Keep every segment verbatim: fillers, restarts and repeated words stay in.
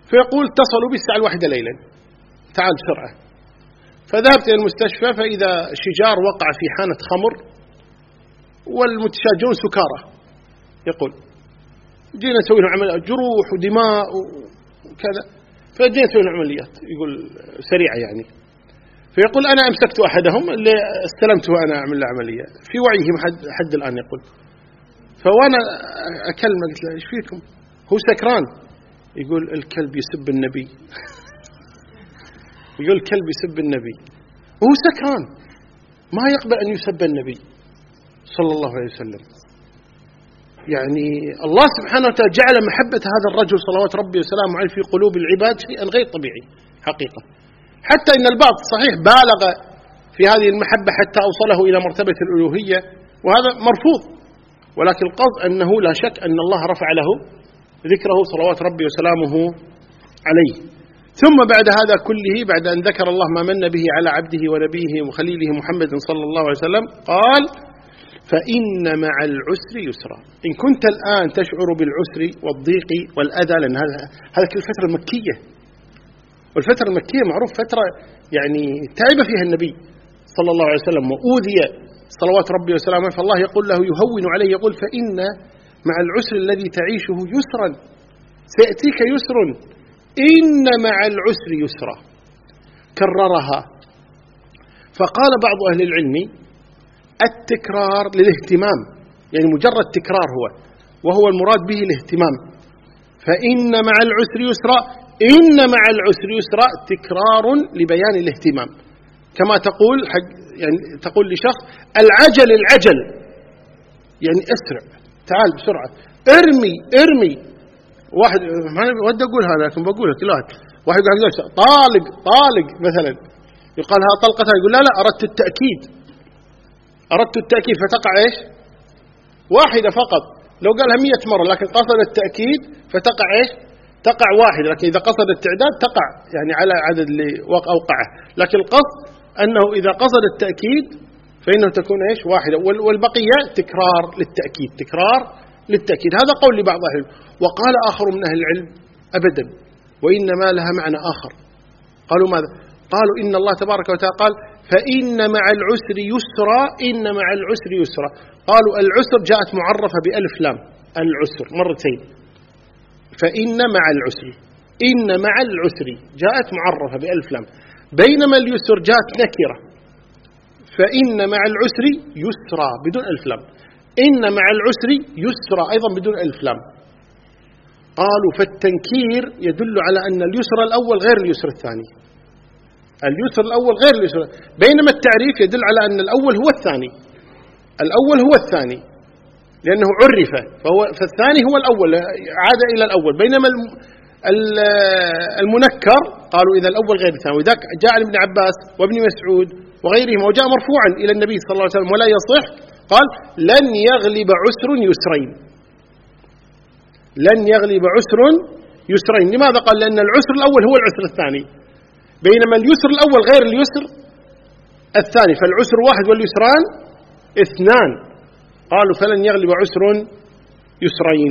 فيقول اتصلوا بي الساعة الواحدة ليلا، تعال بسرعة. فذهبت إلى المستشفى فإذا شجار وقع في حانة خمر والمتشاجرون سكارى. يقول جينا نسوي له عمليات جروح ودماء وكذا، فجينا نسوي له عمليات، يقول سريعة يعني. فيقول أنا أمسكت أحدهم اللي استلمته أنا أعمل له عملية في وعيه حد, حد الآن. يقول فوانا أكلمه قلت له إيش فيكم؟ هو سكران. يقول الكلب يسب النبي. يقول الكلب يسب النبي وهو سكران، ما يقبل أن يسب النبي صلى الله عليه وسلم. يعني الله سبحانه وتعالى جعل محبة هذا الرجل صلوات ربي وسلامه عليه في قلوب العباد شيئا غير طبيعي حقيقة، حتى إن البعض صحيح بالغ في هذه المحبة حتى أوصله إلى مرتبة الألوهية، وهذا مرفوض، ولكن القصد أنه لا شك أن الله رفع له ذكره صلوات ربي وسلامه عليه. ثم بعد هذا كله، بعد أن ذكر الله ما من به على عبده ونبيه وخليله محمد صلى الله عليه وسلم، قال فإن مع العسر يسرا. إن كنت الآن تشعر بالعسر والضيق والأذى، لأن هذا هذا كل الفترة المكية، والفترة المكية معروف فترة يعني تعب فيها النبي صلى الله عليه وسلم وأوذي صلوات ربي وسلامه، فالله يقول له يهون عليه، يقول فإن مع العسر الذي تعيشه يسرا، سيأتيك يسر، إن مع العسر يسرا. كررها. فقال بعض أهل العلم التكرار للاهتمام، يعني مجرد تكرار هو، وهو المراد به الاهتمام. فإن مع العسر يسرا، إن مع العسر يسرا تكرار لبيان الاهتمام، كما تقول حق يعني تقول لشخص العجل العجل، يعني أسرع، تعال بسرعة، ارمي ارمي. واحد ما ودي أقول هذا لكن بقولها كل واحد، واحد يقول طالق طالق مثلا، يقال ها طلقتها، يقول لا لا أردت التأكيد، أردت التأكيد، فتقع إيش؟ واحدة فقط. لو قالها مية مرة لكن قصد التأكيد فتقع إيش؟ تقع واحدة. لكن إذا قصد التعداد تقع يعني على عدد اللي أوقعه، لكن القصد أنه إذا قصد التأكيد فإنه تكون إيش؟ واحدة، والبقية تكرار للتأكيد، تكرار للتأكيد. هذا قول لبعض أهل العلم. وقال آخر من أهل العلم أبدا، وإنما لها معنى آخر. قالوا ماذا؟ قالوا إن الله تبارك وتعالى قال فإن مع العسر يسرا، إن مع العسر يسرا. قالوا العسر جاءت معرفة بألف لام، العسر مرتين. فإن مع العسر، إن مع العسر جاءت معرفة بألف لام، بينما اليسر جاءت نكرة. فإن مع العسر يسرا بدون ألف لام، إن مع العسر يسرا أيضا بدون ألف لام. قالوا فالتنكير يدل على أن اليسر الأول غير اليسر الثاني، اليسر الأول غير اليسر، بينما التعريف يدل على أن الأول هو الثاني، الأول هو الثاني لأنه عرف، فهو فالثاني هو الأول، عاد إلى الأول. بينما المنكر قالوا إذا الأول غير الثاني. وذاك جاء عن ابن عباس وابن مسعود وغيرهم، وجاء مرفوعا إلى النبي صلى الله عليه وسلم ولا يصح، قال لن يغلب عسر يسرين، لن يغلب عسر يسرين. لماذا؟ قال لأن العسر الأول هو العسر الثاني، بينما اليسر الأول غير اليسر الثاني، فالعسر واحد واليسران اثنان. قالوا فلن يغلب عسر يسرين.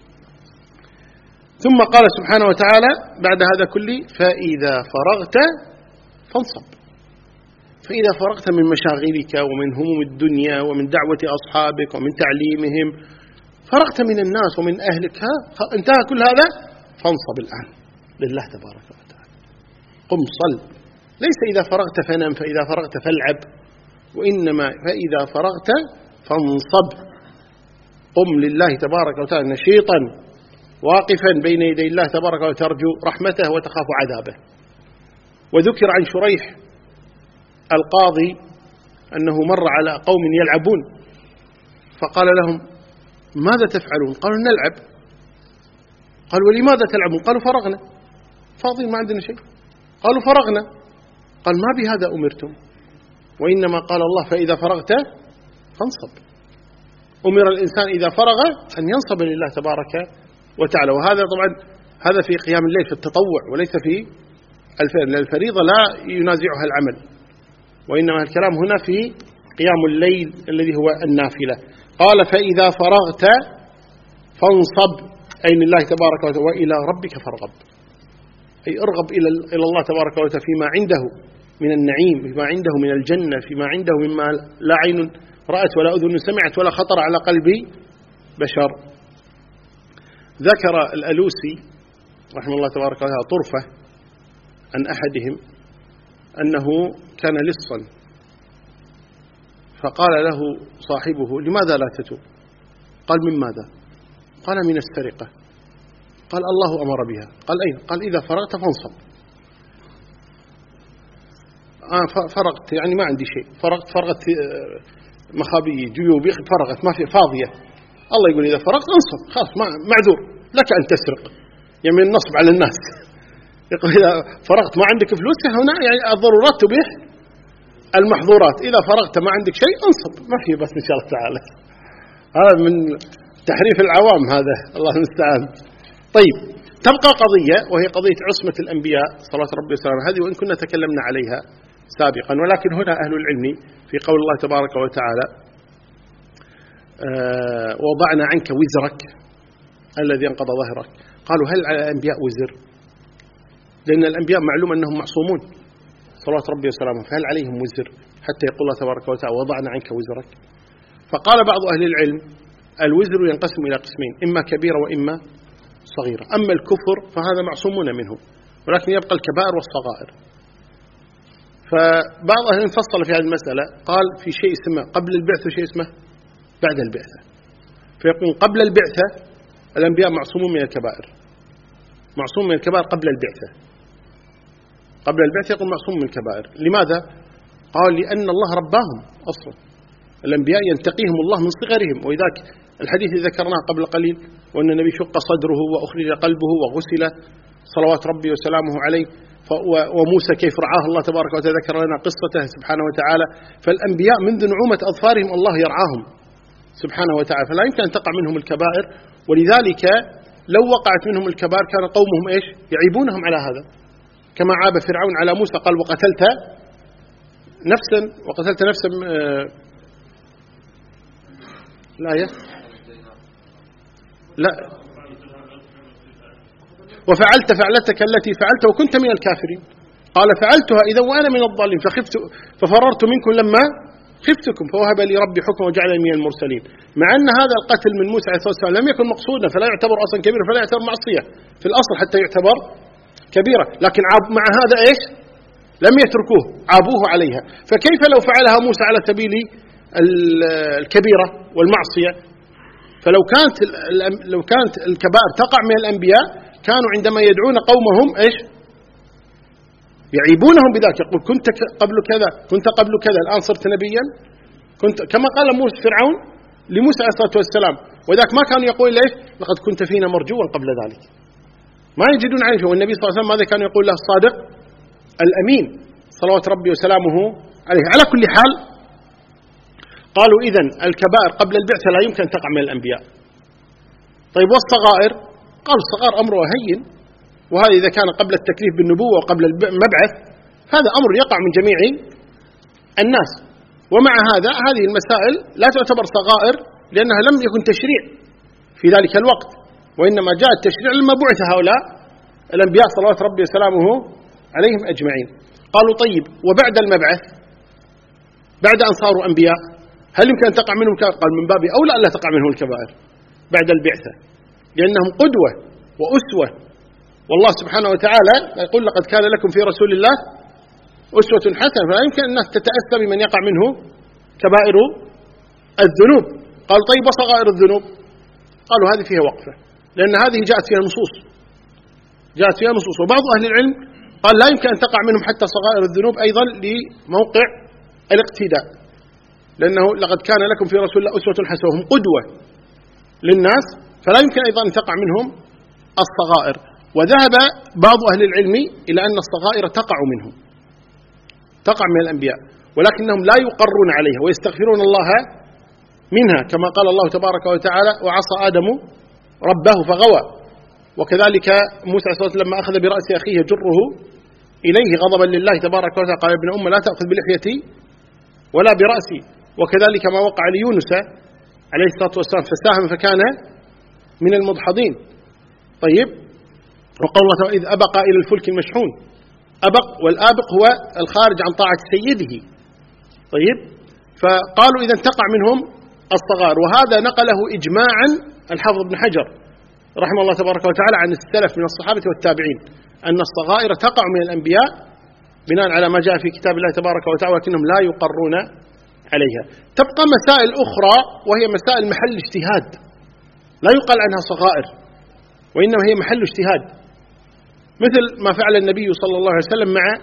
ثم قال سبحانه وتعالى بعد هذا كله فإذا فرغت فانصب. فإذا فرغت من مشاغلك ومن هموم الدنيا ومن دعوة أصحابك ومن تعليمهم، فرغت من الناس ومن أهلك، ها انتهى كل هذا، فانصب الآن لله تبارك وتعالى، قم صل. ليس إذا فرغت فنم، فإذا فرغت فالعب، وإنما فإذا فرغت فانصب، قم لله تبارك وتعالى نشيطا واقفا بين يدي الله تبارك وتعالى، ترجو رحمته وتخاف عذابه. وذكر عن شريح القاضي أنه مر على قوم يلعبون، فقال لهم ماذا تفعلون؟ قالوا نلعب. قالوا ولماذا تلعبون؟ قالوا فرغنا، فاضيين ما عندنا شيء. قالوا فرغنا. قال ما بهذا أمرتم، وإنما قال الله فإذا فرغت فانصب. أمر الإنسان إذا فرغ أن ينصب لله تبارك وتعالى. وهذا طبعا هذا في قيام الليل في التطوع، وليس في الفريضة، لا ينازعها العمل، وإنما الكلام هنا في قيام الليل الذي هو النافلة. قال فإذا فرغت فانصب، أي لله تبارك وتعالى، وإلى ربك فارغب. أي ارغب إلى الله تبارك وتعالى فيما عنده من النعيم، فيما عنده من الجنة، فيما عنده مما لا عين رأت ولا أذن سمعت ولا خطر على قلب بشر. ذكر الألوسي رحمه الله تبارك وتعالى طرفة عن أحدهم أنه كان لصا، فقال له صاحبه: لماذا لا تتوب؟ قال: من ماذا؟ قال: من السرقة. قال: الله أمر بها. قال: أين؟ قال: إذا فرغت فانصب. آه فرغت يعني ما عندي شيء، فرغت فرغت مخابئي جيوبي فرغت ما في فاضية. الله يقول إذا فرغت انصب، خلاص ما معذور لك أن تسرق، يعني النصب على الناس. يقول إذا فرغت ما عندك فلوس، هنا يعني الضرورات تبيح المحظورات، إذا فرغت ما عندك شيء انصب، ما في بس إن شاء الله تعالى. هذا من تحريف العوام هذا، الله المستعان. طيب، تبقى قضية وهي قضية عصمة الأنبياء صلوات ربي وسلامه، هذه وإن كنا تكلمنا عليها سابقا، ولكن هنا أهل العلم في قول الله تبارك وتعالى: أه وضعنا عنك وزرك الذي انقض ظهرك. قالوا: هل على الأنبياء وزر؟ لأن الأنبياء معلوم أنهم معصومون صلوات ربي وسلامه، فهل عليهم وزر حتى يقول الله تبارك وتعالى: وضعنا عنك وزرك؟ فقال بعض أهل العلم: الوزر ينقسم إلى قسمين، إما كبيرة وإما صغيرة. أما الكفر فهذا معصومون منه، ولكن يبقى الكبائر والصغائر. فبعض أهل العلم فصل في هذه المسألة، قال في شيء اسمه قبل البعثة وشيء اسمه بعد البعثة. فيقول قبل البعثة الأنبياء معصومون من الكبائر، معصوم من الكبائر قبل البعثة. قبل البعثة يقول معصوم من الكبائر. لماذا؟ قال: لأن الله رباهم أصلا، الأنبياء ينتقيهم الله من صغرهم. وإذاك الحديث الذي ذكرناه قبل قليل، وأن النبي شق صدره وأخرج قلبه وغسل صلوات ربي وسلامه عليه، وموسى كيف رعاه الله تبارك وتعالى، ذكر لنا قصته سبحانه وتعالى. فالأنبياء منذ نعومة أظفارهم الله يرعاهم سبحانه وتعالى، فلا يمكن أن تقع منهم الكبائر. ولذلك لو وقعت منهم الكبائر كان قومهم إيش؟ يعيبونهم على هذا، كما عاب فرعون على موسى قال: وقتلت نفسا وقتلت نفسا لا يا لا وفعلت فعلتك التي فعلت وكنت من الكافرين. قال: فعلتها إذا وأنا من الضالين فخفت ففررت منكم لما خفتكم فوهب لي ربي حكما وجعلني من المرسلين. مع أن هذا القتل من موسى عليه الصلاة والسلام لم يكن مقصودا، فلا يعتبر أصلا كبيرة، فلا يعتبر معصية في الأصل حتى يعتبر كبيرة، لكن مع هذا إيش؟ لم يتركوه، عابوه عليها. فكيف لو فعلها موسى على سبيل الكبيرة والمعصية؟ فلو كانت لو كانت الكبائر تقع من الأنبياء كانوا عندما يدعون قومهم إيش؟ يعيبونهم بذلك، يقول: كنت قبل كذا، كنت قبل كذا، الآن صرت نبيا، كنت كما قال موسى فرعون لموسى عليه الصلاة والسلام. وذاك ما كان يقول ليش؟ لقد كنت فينا مرجوا قبل ذلك. ما يجدون عليه. والنبي صلى الله عليه وسلم ماذا كان يقول له؟ الصادق الأمين صلوات ربي وسلامه عليه. على كل حال، قالوا إذن الكبائر قبل البعثة لا يمكن أن تقع من الأنبياء. طيب، والصغائر؟ قالوا الصغائر أمره هين، وهذا إذا كان قبل التكليف بالنبوة وقبل المبعث هذا أمر يقع من جميع الناس. ومع هذا هذه المسائل لا تعتبر صغائر، لأنها لم يكن تشريع في ذلك الوقت، وإنما جاء التشريع لما بعث هؤلاء الأنبياء صلوات ربي وسلامه عليهم أجمعين. قالوا: طيب، وبعد المبعث بعد أن صاروا أنبياء هل يمكن أن تقع منهم الكبائر؟ قال: من باب أولى ألا تقع منهم الكبائر بعد البعثة، لأنهم قدوة وأسوة. والله سبحانه وتعالى يقول: لقد كان لكم في رسول الله أسوة حسنة. فلا يمكن الناس تتأسى بمن يقع منه كبائر الذنوب. قال: طيب، وصغائر الذنوب؟ قالوا: هذه فيها وقفة، لأن هذه جاءت فيها نصوص جاءت فيها نصوص وبعض أهل العلم قال: لا يمكن أن تقع منهم حتى صغائر الذنوب أيضا لموقع الاقتداء، لأنه لقد كان لكم في رسول الله أسوة حسنة، وهم قدوة للناس، فلا يمكن أيضا أن تقع منهم الصغائر. وذهب بعض أهل العلم إلى أن الصغائر تقع منهم تقع من الأنبياء، ولكنهم لا يقرون عليها ويستغفرون الله منها، كما قال الله تبارك وتعالى: وعصى آدم ربه فغوى. وكذلك موسى عليه الصلاة والسلام لما أخذ برأس أخيه يجره إليه غضبا لله تبارك وتعالى قال: ابن أم لا تأخذ بلحيتي ولا برأسي. وكذلك ما وقع ليونس عليه الصلاة والسلام فساهم فكان من المدحضين. طيب، وقول الله تعالى: إذ أبق إلى الفلك المشحون. أبق، والآبق هو الخارج عن طاعة سيده. طيب، فقالوا إذا تقع منهم الصغائر، وهذا نقله إجماعا الحافظ ابن حجر رحمه الله تبارك وتعالى عن السلف من الصحابة والتابعين أن الصغائر تقع من الأنبياء بناء على ما جاء في كتاب الله تبارك وتعالى، ولكنهم لا يقرون عليها. تبقى مسائل أخرى وهي مسائل محل اجتهاد، لا يقال عنها صغائر، وإنما هي محل اجتهاد، مثل ما فعل النبي صلى الله عليه وسلم مع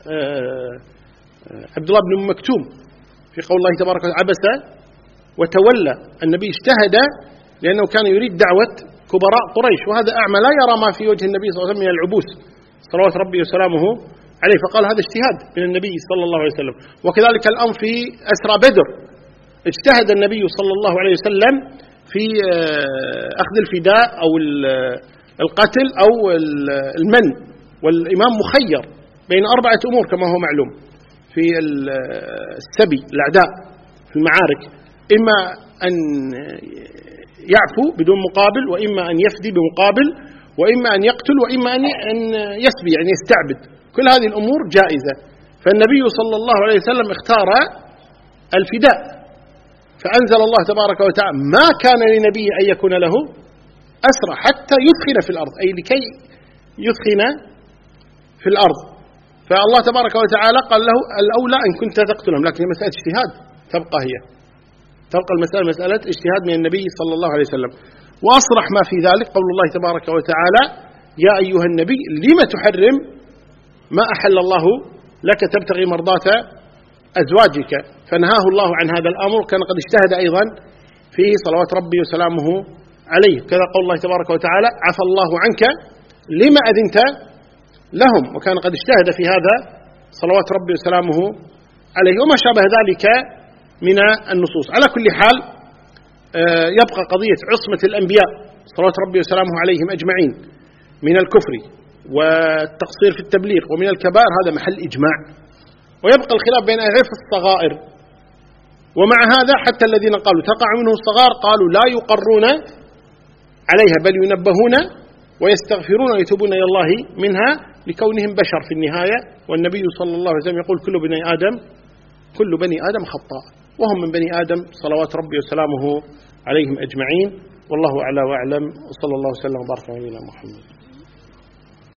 عبد الله بن أم مكتوم في قول الله تبارك وتعالى: عبس وتولى. النبي اجتهد لأنه كان يريد دعوة كبراء قريش، وهذا أعمى لا يرى ما في وجه النبي صلى الله عليه وسلم من العبوس صلوات ربي وسلامه عليه، فقال هذا اجتهاد من النبي صلى الله عليه وسلم. وكذلك الأمر في أسرى بدر، اجتهد النبي صلى الله عليه وسلم في أخذ الفداء أو القتل أو المن، والإمام مخير بين أربعة أمور كما هو معلوم في السبي الأعداء في المعارك: إما أن يعفو بدون مقابل، وإما أن يفدي بمقابل، وإما أن يقتل، وإما أن يسبي يعني يستعبد. كل هذه الأمور جائزة، فالنبي صلى الله عليه وسلم اختار الفداء، فأنزل الله تبارك وتعالى: ما كان لنبي أن يكون له أسرى حتى يثخن في الأرض، أي لكي يثخن في الأرض. فالله تبارك وتعالى قال له: الأولى أن كنت تقتلهم، لكن مسألة اجتهاد تبقى هي تبقى المسألة مسألة اجتهاد من النبي صلى الله عليه وسلم. وأصرح ما في ذلك قول الله تبارك وتعالى: يا أيها النبي لم تحرم ما أحل الله لك تبتغي مرضات أزواجك، فنهاه الله عن هذا الأمر، كان قد اجتهد أيضا فيه صلوات ربي وسلامه عليه. كذا قول الله تبارك وتعالى: عفى الله عنك لما أذنت لهم، وكان قد اجتهد في هذا صلوات ربي وسلامه عليه، وما شابه ذلك من النصوص. على كل حال يبقى قضية عصمة الأنبياء صلوات ربي وسلامه عليهم أجمعين من الكفر والتقصير في التبليغ ومن الكبائر، هذا محل إجماع، ويبقى الخلاف بين أهل في الصغائر. ومع هذا حتى الذين قالوا تقع منه الصغائر قالوا لا يقرون عليها، بل ينبهون ويستغفرون ويتوبون إلى الله منها لكونهم بشر في النهاية. والنبي صلى الله عليه وسلم يقول: كل بني آدم كل بني آدم خطاء، وهم من بني آدم صلوات ربي وسلامه عليهم أجمعين. والله أعلى وأعلم، وصلى الله وسلم وبارك على نبينا محمد.